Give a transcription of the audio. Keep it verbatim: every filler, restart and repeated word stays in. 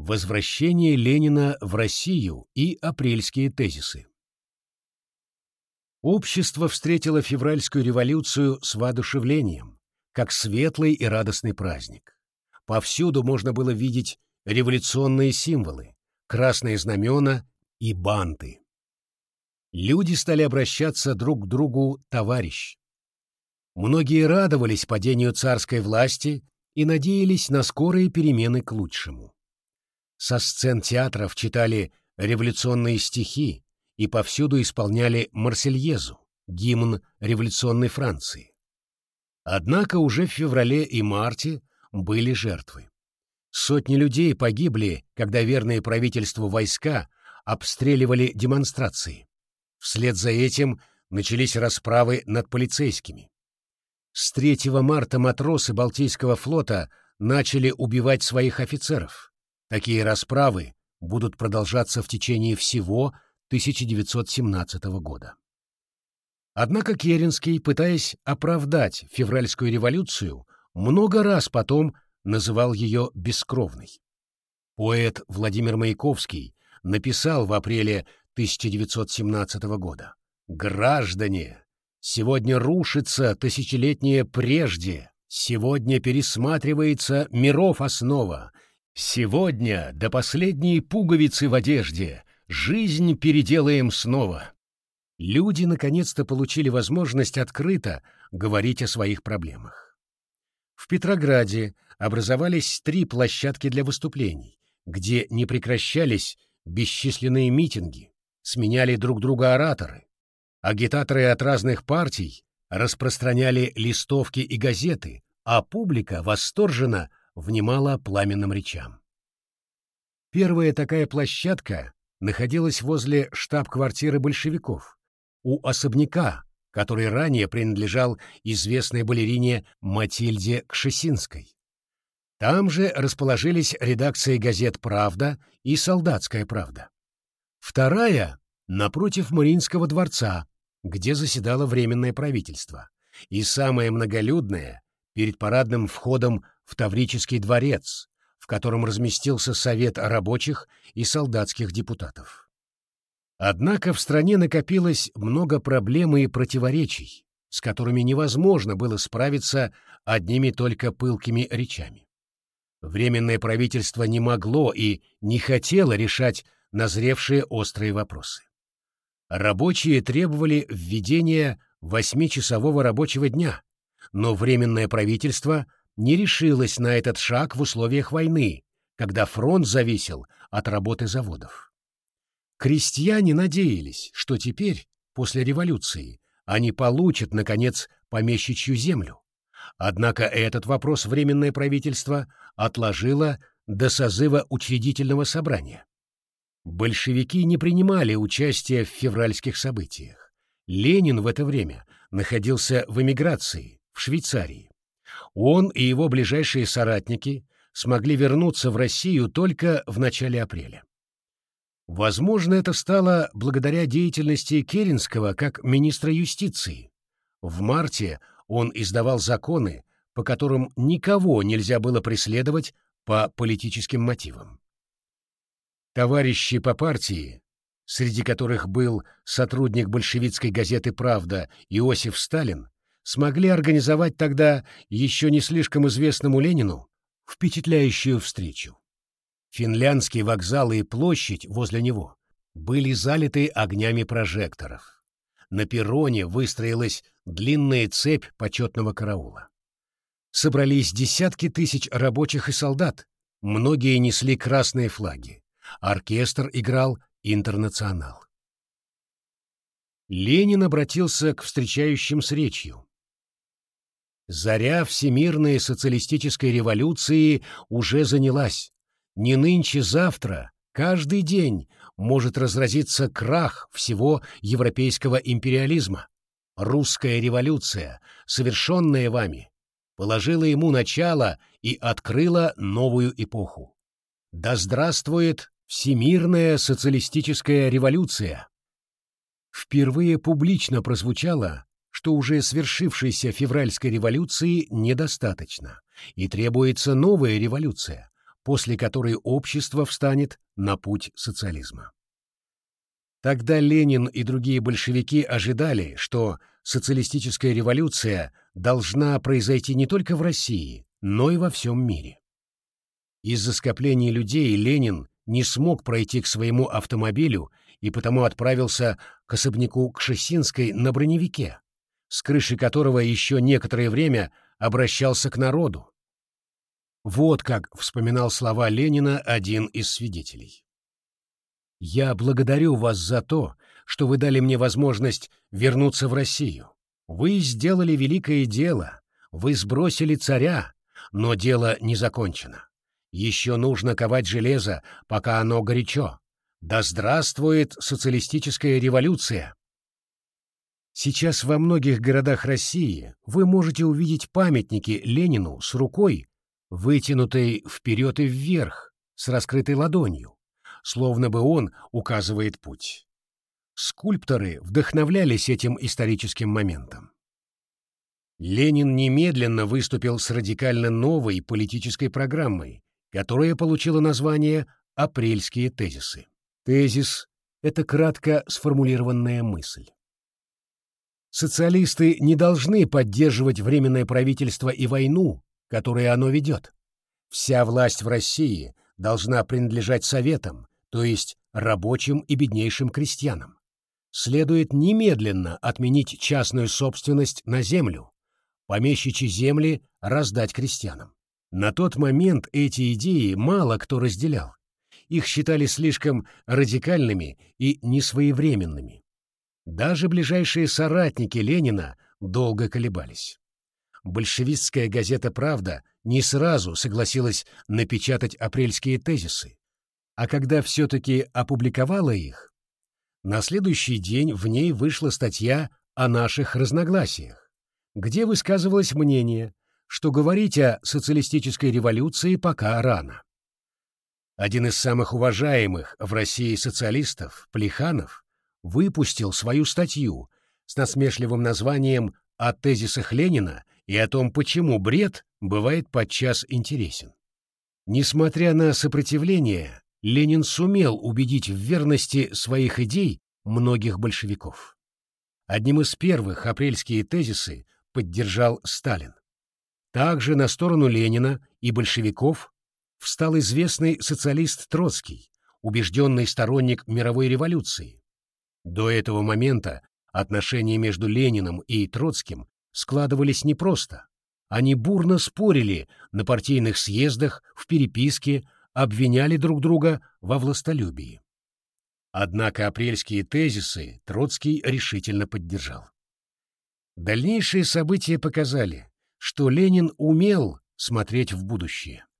Возвращение Ленина в Россию и апрельские тезисы. Общество встретило февральскую революцию с воодушевлением, как светлый и радостный праздник. Повсюду можно было видеть революционные символы, красные знамена и банты. Люди стали обращаться друг к другу «товарищ». Многие радовались падению царской власти и надеялись на скорые перемены к лучшему. Со сцен театров читали революционные стихи и повсюду исполняли «Марсельезу», гимн революционной Франции. Однако уже в феврале и марте были жертвы. Сотни людей погибли, когда верные правительству войска обстреливали демонстрации. Вслед за этим начались расправы над полицейскими. С третьего марта матросы Балтийского флота начали убивать своих офицеров. Такие расправы будут продолжаться в течение всего тысяча девятьсот семнадцатого года. Однако Керенский, пытаясь оправдать февральскую революцию, много раз потом называл ее бескровной. Поэт Владимир Маяковский написал в апреле тысяча девятьсот семнадцатого года: «Граждане, сегодня рушится тысячелетнее прежде, сегодня пересматривается миров основа, сегодня до последней пуговицы в одежде жизнь переделаем снова». Люди наконец-то получили возможность открыто говорить о своих проблемах. В Петрограде образовались три площадки для выступлений, где не прекращались бесчисленные митинги, сменяли друг друга ораторы. Агитаторы от разных партий распространяли листовки и газеты, а публика восторженно внимала пламенным речам. Первая такая площадка находилась возле штаб-квартиры большевиков, у особняка, который ранее принадлежал известной балерине Матильде Кшесинской. Там же расположились редакции газет «Правда» и «Солдатская правда». Вторая — напротив Мариинского дворца, где заседало Временное правительство, и самая многолюдная — перед парадным входом в Таврический дворец, в котором разместился Совет рабочих и солдатских депутатов. Однако в стране накопилось много проблем и противоречий, с которыми невозможно было справиться одними только пылкими речами. Временное правительство не могло и не хотело решать назревшие острые вопросы. Рабочие требовали введения восьмичасового рабочего дня, но Временное правительство не решилось на этот шаг в условиях войны, когда фронт зависел от работы заводов. Крестьяне надеялись, что теперь, после революции, они получат, наконец, помещичью землю. Однако этот вопрос Временное правительство отложило до созыва учредительного собрания. Большевики не принимали участия в февральских событиях. Ленин в это время находился в эмиграции, в Швейцарии. Он и его ближайшие соратники смогли вернуться в Россию только в начале апреля. Возможно, это стало благодаря деятельности Керенского как министра юстиции. В марте он издавал законы, по которым никого нельзя было преследовать по политическим мотивам. Товарищи по партии, среди которых был сотрудник большевистской газеты «Правда» Иосиф Сталин, смогли организовать тогда еще не слишком известному Ленину впечатляющую встречу. Финляндский вокзал и площадь возле него были залиты огнями прожекторов. На перроне выстроилась длинная цепь почетного караула. Собрались десятки тысяч рабочих и солдат, многие несли красные флаги. Оркестр играл «Интернационал». Ленин обратился к встречающим с речью. «Заря всемирной социалистической революции уже занялась. Не нынче-завтра, каждый день может разразиться крах всего европейского империализма. Русская революция, совершенная вами, положила ему начало и открыла новую эпоху. Да здравствует всемирная социалистическая революция!» Впервые публично прозвучало, что уже свершившейся февральской революции недостаточно, и требуется новая революция, после которой общество встанет на путь социализма. Тогда Ленин и другие большевики ожидали, что социалистическая революция должна произойти не только в России, но и во всем мире. Из-за скопления людей Ленин не смог пройти к своему автомобилю и потому отправился к особняку Кшесинской на броневике, с крыши которого еще некоторое время обращался к народу. Вот как вспоминал слова Ленина один из свидетелей. «Я благодарю вас за то, что вы дали мне возможность вернуться в Россию. Вы сделали великое дело, вы сбросили царя, но дело не закончено. Еще нужно ковать железо, пока оно горячо. Да здравствует социалистическая революция!» Сейчас во многих городах России вы можете увидеть памятники Ленину с рукой, вытянутой вперед и вверх, с раскрытой ладонью, словно бы он указывает путь. Скульпторы вдохновлялись этим историческим моментом. Ленин немедленно выступил с радикально новой политической программой, которая получила название «Апрельские тезисы». Тезис — это кратко сформулированная мысль. Социалисты не должны поддерживать Временное правительство и войну, которую оно ведет. Вся власть в России должна принадлежать советам, то есть рабочим и беднейшим крестьянам. Следует немедленно отменить частную собственность на землю, помещичьи земли раздать крестьянам. На тот момент эти идеи мало кто разделял. Их считали слишком радикальными и несвоевременными. Даже ближайшие соратники Ленина долго колебались. Большевистская газета «Правда» не сразу согласилась напечатать апрельские тезисы, а когда все-таки опубликовала их, на следующий день в ней вышла статья о наших разногласиях, где высказывалось мнение, что говорить о социалистической революции пока рано. Один из самых уважаемых в России социалистов, Плеханов, выпустил свою статью с насмешливым названием «О тезисах Ленина и о том, почему бред бывает подчас интересен». Несмотря на сопротивление, Ленин сумел убедить в верности своих идей многих большевиков. Одним из первых апрельские тезисы поддержал Сталин. Также на сторону Ленина и большевиков встал известный социалист Троцкий, убежденный сторонник мировой революции. До этого момента отношения между Лениным и Троцким складывались непросто. Они бурно спорили на партийных съездах, в переписке, обвиняли друг друга во властолюбии. Однако апрельские тезисы Троцкий решительно поддержал. Дальнейшие события показали, что Ленин умел смотреть в будущее.